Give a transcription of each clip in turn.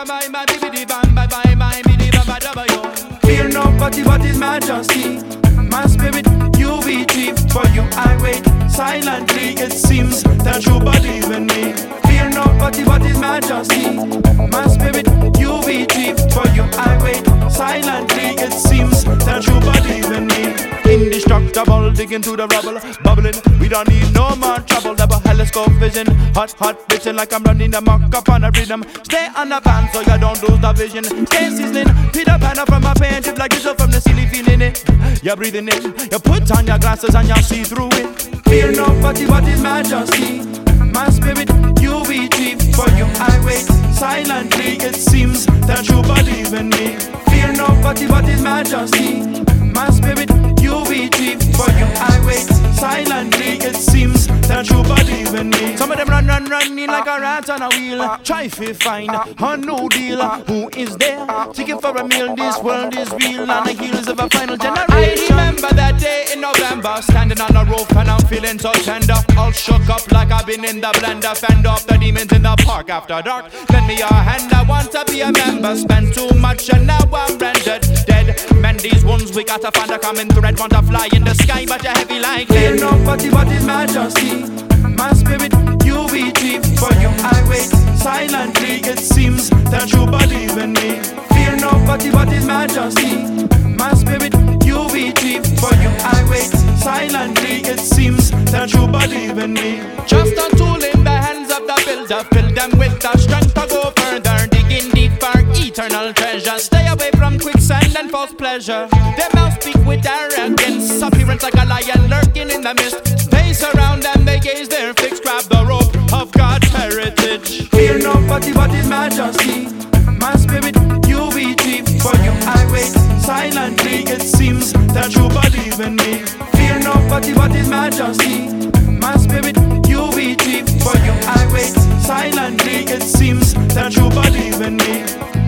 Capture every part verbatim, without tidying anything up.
ba bye bye bidi bam bye bye bye bidi ba ba da ba yo. Fear nobody but His Majesty. My spirit you retrieve. For you I wait silently. It seems that you believe in me. Fear nobody but His Majesty. My spirit you retrieve. For you I wait silently. It seems that you believe in me. Indestructible, digging through the rubble, bubbling. We don't need no more trouble. Double telescope vision, hot, hot vision, like I'm running amok up on a rhythm. Stay on the band so you don't lose the vision. Stay sizzling, Peter Panner from my pain, drip like yourself from the ceiling, feeling it. You're breathing in. You put on your glasses and you see through it. Fear nobody but His Majesty. My spirit you retrieve. For you I wait silently. It seems that you believe in me. Fear nobody but His Majesty. My spirit you retrieve. For you I wait silently. It seems that you believe in me. Some of them run, run, running like a rat on a wheel. Try to find a new deal. Who is there? Seeking for a meal. This world is real on the heels of a final generation. I remember that day in November, standing on a roof and I'm feeling so tender. All shook up like I've been in the blender. Fend off the demons in the park after dark. Lend me your hand, I want to be a member. Spent too much and now I'm rendered dead. Mend these wounds, we gotta find a common thread. Want to fly in the sky but you're heavy like lead. Fear nobody but His Majesty. My spirit you retrieve. For you I wait silently. It seems that you believe in me. Fear nobody but His Majesty. My spirit you retrieve. For you I wait silently. It seems that you believe in me. Just a tool in the hands of the builder. Fill them with the strength to go further. Digging deep for eternal treasure. Stay away from quicksand and false pleasure. Their mouth speak with arrogance. Appearance like a lion lurking in the mist. They surround them, they gaze their fix. Grab the rope of God's heritage. Fear nobody but His Majesty. My spirit you retrieve. For you I wait silently. It seems that you believe in me. Fear nobody but His Majesty. My spirit you retrieve. For you I wait silently. It seems that you believe in me.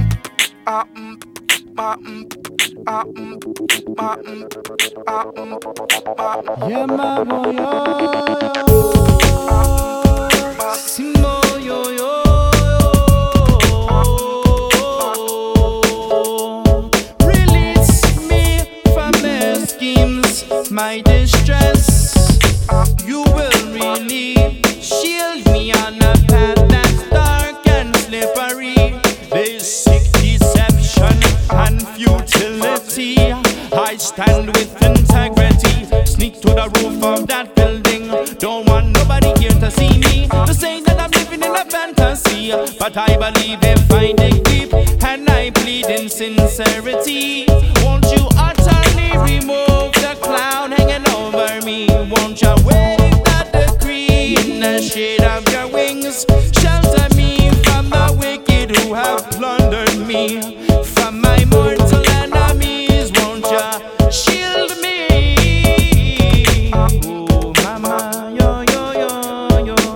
Ah, mm, ah, mm, ah, mm, ah, mm, ah, mm, ah, mm. Yeah, mama, yo, Simo, yo, yo, release me from their schemes, my distress. You will really shield me on a path that's dark and slippery. They seek deception and futility. I stand with integrity. Sneak to the roof of that building. Don't want nobody here to see me. To say that I'm living in a fantasy, but I believe if I dig deep and I plead in sincerity. Won't you utterly remove the cloud hanging over me? Won't you wave that decree in the shade of your wings? Shelter me from the wicked who have plundered me. From my mortal enemies, won't you shield me? Oh, mama, yo, yo, yo, yo.